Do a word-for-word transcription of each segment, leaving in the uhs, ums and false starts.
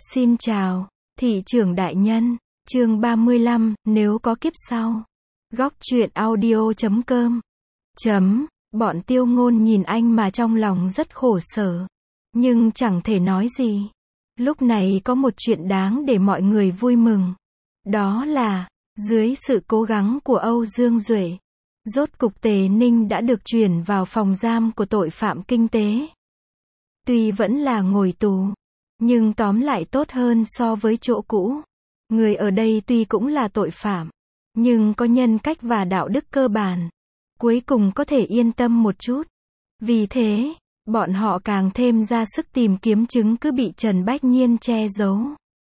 Xin chào, thị trưởng đại nhân, chương ba mươi lăm, nếu có kiếp sau. Góc truyện audio chấm com. Chấm, bọn Tiêu Ngôn nhìn anh mà trong lòng rất khổ sở. Nhưng chẳng thể nói gì. Lúc này có một chuyện đáng để mọi người vui mừng. Đó là, dưới sự cố gắng của Âu Dương Duệ, rốt cục Tề Ninh đã được chuyển vào phòng giam của tội phạm kinh tế. Tuy vẫn là ngồi tù, nhưng tóm lại tốt hơn so với chỗ cũ. Người ở đây tuy cũng là tội phạm, nhưng có nhân cách và đạo đức cơ bản. Cuối cùng có thể yên tâm một chút. Vì thế, bọn họ càng thêm ra sức tìm kiếm chứng cứ bị Trần Bách Nhiên che giấu.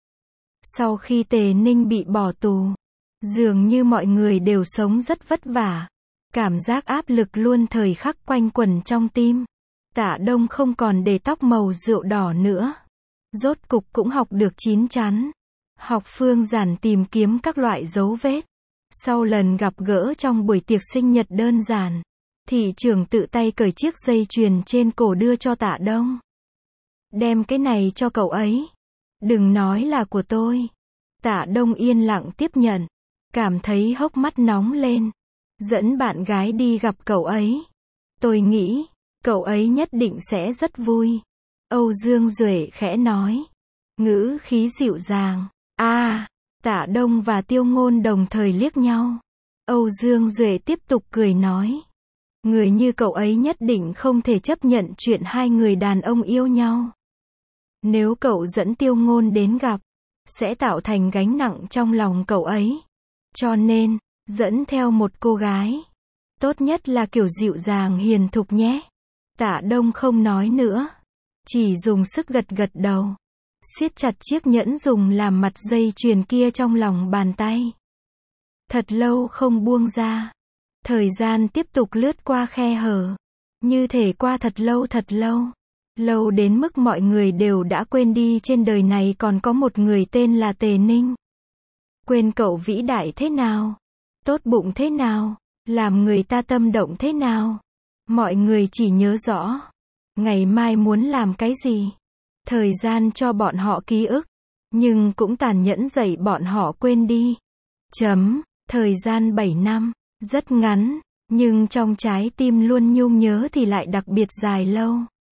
Sau khi Tề Ninh bị bỏ tù, dường như mọi người đều sống rất vất vả. Cảm giác áp lực luôn thời khắc quanh quẩn trong tim. Tạ Đông không còn để tóc màu rượu đỏ nữa. Rốt cục cũng học được chín chắn. Học phương giản tìm kiếm các loại dấu vết. Sau lần gặp gỡ trong buổi tiệc sinh nhật đơn giản, thị trưởng tự tay cởi chiếc dây chuyền trên cổ đưa cho Tạ Đông. Đem cái này cho cậu ấy. Đừng nói là của tôi. Tạ Đông yên lặng tiếp nhận. Cảm thấy hốc mắt nóng lên. Dẫn bạn gái đi gặp cậu ấy. Tôi nghĩ, cậu ấy nhất định sẽ rất vui. Âu Dương Duệ khẽ nói. Ngữ khí dịu dàng. A, à, Tạ Đông và Tiêu Ngôn đồng thời liếc nhau. Âu Dương Duệ tiếp tục cười nói. Người như cậu ấy nhất định không thể chấp nhận chuyện hai người đàn ông yêu nhau. Nếu cậu dẫn Tiêu Ngôn đến gặp, sẽ tạo thành gánh nặng trong lòng cậu ấy. Cho nên, dẫn theo một cô gái. Tốt nhất là kiểu dịu dàng hiền thục nhé. Tạ Đông không nói nữa. Chỉ dùng sức gật gật đầu. Siết chặt chiếc nhẫn dùng làm mặt dây chuyền kia trong lòng bàn tay. Thật lâu không buông ra. Thời gian tiếp tục lướt qua khe hở. Như thể qua thật lâu thật lâu. Lâu đến mức mọi người đều đã quên đi trên đời này còn có một người tên là Tề Ninh. Quên cậu vĩ đại thế nào? Tốt bụng thế nào? Làm người ta tâm động thế nào? Mọi người chỉ nhớ rõ. Ngày mai muốn làm cái gì? Thời gian cho bọn họ ký ức. Nhưng cũng tàn nhẫn dạy bọn họ quên đi. Chấm. Thời gian bảy năm. Rất ngắn. Nhưng trong trái tim luôn nhung nhớ thì lại đặc biệt dài lâu.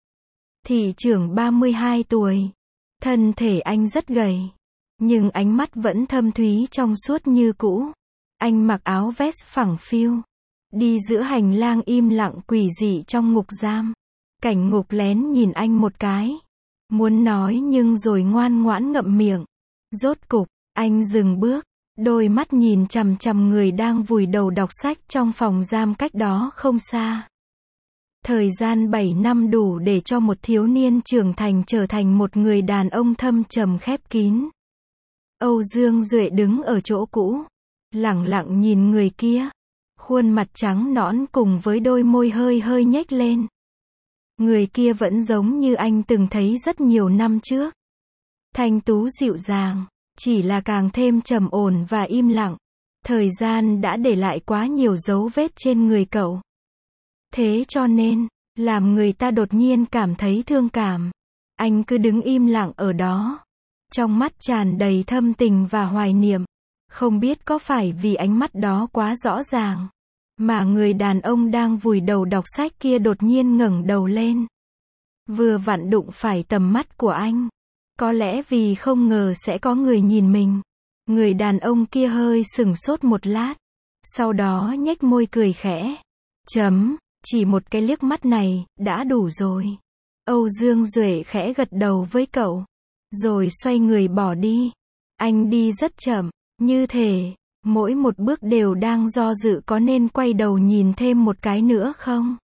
Thị trưởng ba mươi hai tuổi. Thân thể anh rất gầy. Nhưng ánh mắt vẫn thâm thúy trong suốt như cũ. Anh mặc áo vest phẳng phiu. Đi giữa hành lang im lặng quỷ dị trong ngục giam. Cảnh ngục lén nhìn anh một cái. Muốn nói nhưng rồi ngoan ngoãn ngậm miệng. Rốt cục, anh dừng bước. Đôi mắt nhìn chằm chằm người đang vùi đầu đọc sách trong phòng giam cách đó không xa. Thời gian bảy năm đủ để cho một thiếu niên trưởng thành trở thành một người đàn ông thâm trầm khép kín. Âu Dương Duệ đứng ở chỗ cũ. Lẳng lặng nhìn người kia. Khuôn mặt trắng nõn cùng với đôi môi hơi hơi nhếch lên. Người kia vẫn giống như anh từng thấy rất nhiều năm trước. Thanh tú dịu dàng, chỉ là càng thêm trầm ổn và im lặng. Thời gian đã để lại quá nhiều dấu vết trên người cậu. Thế cho nên, làm người ta đột nhiên cảm thấy thương cảm. Anh cứ đứng im lặng ở đó. Trong mắt tràn đầy thâm tình và hoài niệm. Không biết có phải vì ánh mắt đó quá rõ ràng, mà người đàn ông đang vùi đầu đọc sách kia đột nhiên ngẩng đầu lên. Vừa vặn đụng phải tầm mắt của anh. Có lẽ vì không ngờ sẽ có người nhìn mình. Người đàn ông kia hơi sửng sốt một lát. Sau đó nhếch môi cười khẽ. Chấm, chỉ một cái liếc mắt này, đã đủ rồi. Âu Dương Duệ khẽ gật đầu với cậu. Rồi xoay người bỏ đi. Anh đi rất chậm, như thể mỗi một bước đều đang do dự có nên quay đầu nhìn thêm một cái nữa không.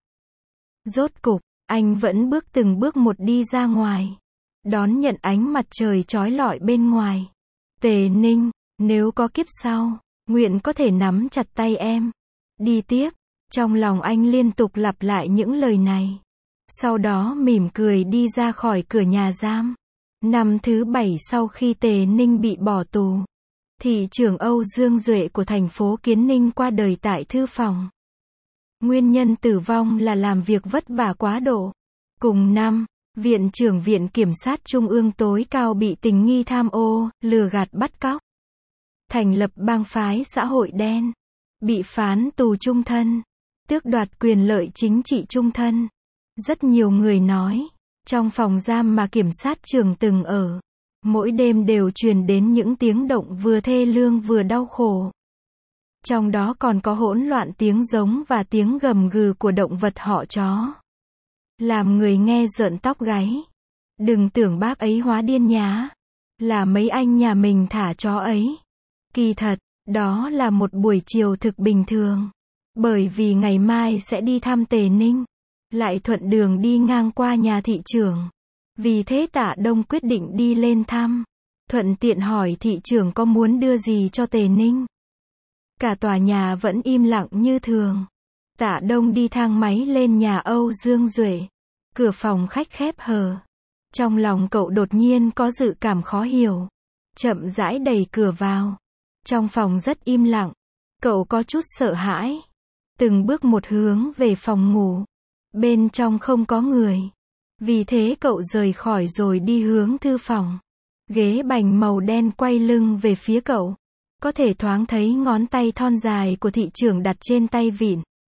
Rốt cục, anh vẫn bước từng bước một đi ra ngoài. Đón nhận ánh mặt trời chói lọi bên ngoài. Tề Ninh, nếu có kiếp sau, nguyện có thể nắm chặt tay em. Đi tiếp. Trong lòng anh liên tục lặp lại những lời này. Sau đó mỉm cười đi ra khỏi cửa nhà giam. Năm thứ bảy sau khi Tề Ninh bị bỏ tù, thị trưởng Âu Dương Duệ của thành phố Kiến Ninh qua đời tại thư phòng. Nguyên nhân tử vong là làm việc vất vả quá độ. Cùng năm, Viện trưởng Viện Kiểm sát Trung ương tối cao bị tình nghi tham ô, lừa gạt bắt cóc. Thành lập bang phái xã hội đen. Bị phán tù trung thân. Tước đoạt quyền lợi chính trị trung thân. Rất nhiều người nói, trong phòng giam mà kiểm sát trưởng từng ở, mỗi đêm đều truyền đến những tiếng động vừa thê lương vừa đau khổ. Trong đó còn có hỗn loạn tiếng giống và tiếng gầm gừ của động vật họ chó. Làm người nghe rợn tóc gáy. Đừng tưởng bác ấy hóa điên nhá. Là mấy anh nhà mình thả chó ấy. Kỳ thật, đó là một buổi chiều thực bình thường. Bởi vì ngày mai sẽ đi thăm Tề Ninh. Lại thuận đường đi ngang qua nhà thị trưởng. Vì thế Tạ Đông quyết định đi lên thăm. Thuận tiện hỏi thị trưởng có muốn đưa gì cho Tề Ninh. Cả tòa nhà vẫn im lặng như thường. Tạ Đông đi thang máy lên nhà Âu Dương Duệ. Cửa phòng khách khép hờ. Trong lòng cậu đột nhiên có dự cảm khó hiểu. Chậm rãi đẩy cửa vào. Trong phòng rất im lặng. Cậu có chút sợ hãi. Từng bước một hướng về phòng ngủ. Bên trong không có người. Vì thế cậu rời khỏi rồi đi hướng thư phòng. Ghế bành màu đen quay lưng về phía cậu. Có thể thoáng thấy ngón tay thon dài của thị trưởng đặt trên tay vịn.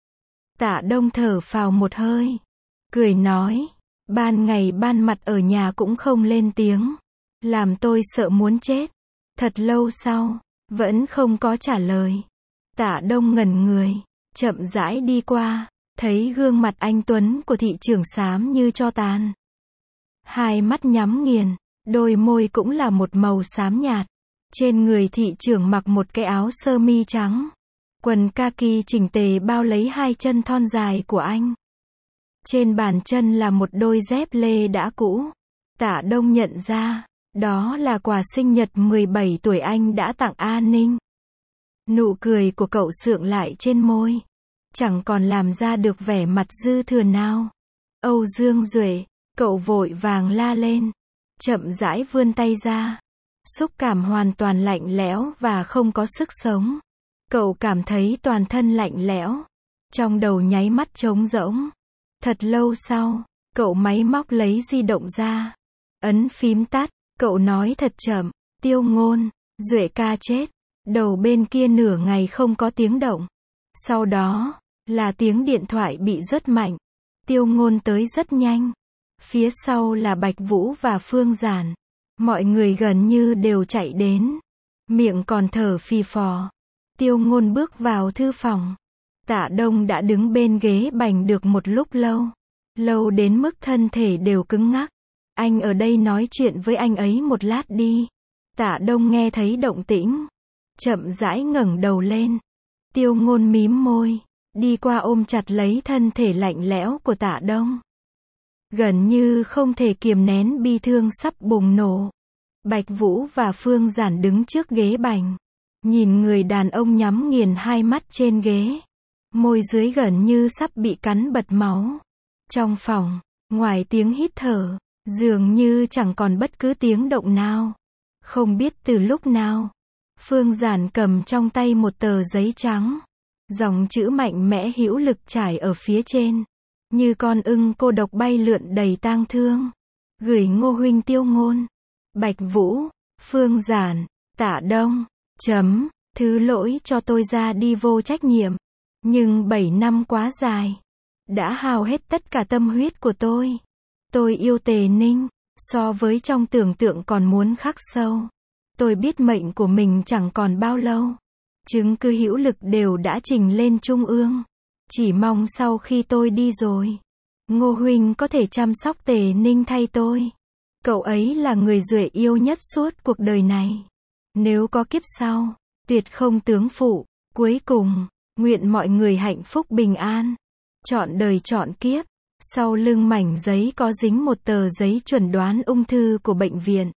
Tạ Đông thở phào một hơi. Cười nói. Ban ngày ban mặt ở nhà cũng không lên tiếng. Làm tôi sợ muốn chết. Thật lâu sau. Vẫn không có trả lời. Tạ Đông ngẩn người. Chậm rãi đi qua. Thấy gương mặt anh Tuấn của thị trưởng xám như tro tàn. Hai mắt nhắm nghiền. Đôi môi cũng là một màu xám nhạt. Trên người thị trưởng mặc một cái áo sơ mi trắng. Quần kaki chỉnh tề bao lấy hai chân thon dài của anh. Trên bàn chân là một đôi dép lê đã cũ. Tạ Đông nhận ra, đó là quà sinh nhật mười bảy tuổi anh đã tặng A Ninh. Nụ cười của cậu sượng lại trên môi. Chẳng còn làm ra được vẻ mặt dư thừa nào. Âu Dương Duệ, cậu vội vàng la lên. Chậm rãi vươn tay ra. Xúc cảm hoàn toàn lạnh lẽo và không có sức sống. Cậu cảm thấy toàn thân lạnh lẽo. Trong đầu nháy mắt trống rỗng. Thật lâu sau, cậu máy móc lấy di động ra. Ấn phím tắt, cậu nói thật chậm. Tiêu Ngôn, Duệ ca chết. Đầu bên kia nửa ngày không có tiếng động. Sau đó, là tiếng điện thoại bị rất mạnh. Tiêu Ngôn tới rất nhanh. Phía sau là Bạch Vũ và Phương Giản. Mọi người gần như đều chạy đến. Miệng còn thở phì phò. Tiêu Ngôn bước vào thư phòng. Tạ Đông đã đứng bên ghế bành được một lúc lâu. Lâu đến mức thân thể đều cứng ngắc. Anh ở đây nói chuyện với anh ấy một lát đi. Tạ Đông nghe thấy động tĩnh. Chậm rãi ngẩng đầu lên. Tiêu Ngôn mím môi. Đi qua ôm chặt lấy thân thể lạnh lẽo của Tạ Đông. Gần như không thể kiềm nén bi thương sắp bùng nổ. Bạch Vũ và Phương Giản đứng trước ghế bành. Nhìn người đàn ông nhắm nghiền hai mắt trên ghế. Môi dưới gần như sắp bị cắn bật máu. Trong phòng, ngoài tiếng hít thở, dường như chẳng còn bất cứ tiếng động nào. Không biết từ lúc nào, Phương Giản cầm trong tay một tờ giấy trắng. Dòng chữ mạnh mẽ hữu lực trải ở phía trên. Như con ưng cô độc bay lượn đầy tang thương. Gửi Ngô huynh Tiêu Ngôn. Bạch Vũ, Phương Giản, Tạ Đông. Chấm, thứ lỗi cho tôi ra đi vô trách nhiệm. Nhưng bảy năm quá dài. Đã hao hết tất cả tâm huyết của tôi. Tôi yêu Tề Ninh. So với trong tưởng tượng còn muốn khắc sâu. Tôi biết mệnh của mình chẳng còn bao lâu. Chứng cứ hữu lực đều đã trình lên trung ương. Chỉ mong sau khi tôi đi rồi, Ngô huynh có thể chăm sóc Tề Ninh thay tôi. Cậu ấy là người Duệ yêu nhất suốt cuộc đời này. Nếu có kiếp sau, tuyệt không tướng phụ. Cuối cùng, nguyện mọi người hạnh phúc bình an. Chọn đời chọn kiếp. Sau lưng mảnh giấy có dính một tờ giấy chuẩn đoán ung thư của bệnh viện.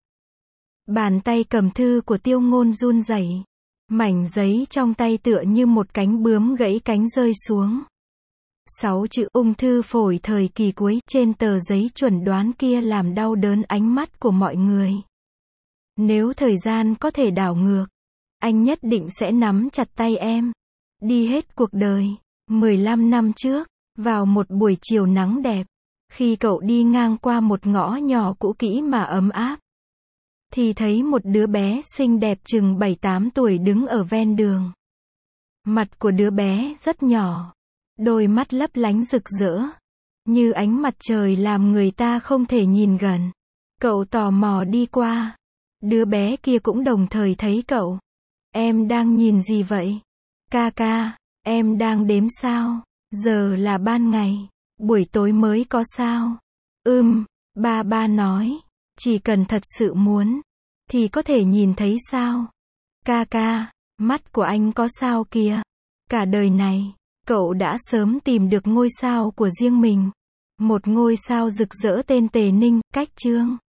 Bàn tay cầm thư của Tiêu Ngôn run rẩy. Mảnh giấy trong tay tựa như một cánh bướm gãy cánh rơi xuống. Sáu chữ ung thư phổi thời kỳ cuối trên tờ giấy chuẩn đoán kia làm đau đớn ánh mắt của mọi người. Nếu thời gian có thể đảo ngược, anh nhất định sẽ nắm chặt tay em. Đi hết cuộc đời. mười lăm năm trước, vào một buổi chiều nắng đẹp, Khi cậu đi ngang qua một ngõ nhỏ cũ kỹ mà ấm áp, thì thấy một đứa bé xinh đẹp chừng bảy tám tuổi đứng ở ven đường. Mặt của đứa bé rất nhỏ, đôi mắt lấp lánh rực rỡ, như ánh mặt trời làm người ta không thể nhìn gần. Cậu tò mò đi qua. Đứa bé kia cũng đồng thời thấy cậu. Em đang nhìn gì vậy? Ca ca, em đang đếm sao? Giờ là ban ngày, buổi tối mới có sao? Ừm, ba ba nói, chỉ cần thật sự muốn, thì có thể nhìn thấy sao? Ca ca, mắt của anh có sao kìa. Cả đời này, cậu đã sớm tìm được ngôi sao của riêng mình. Một ngôi sao rực rỡ tên Tề Ninh, cách chương.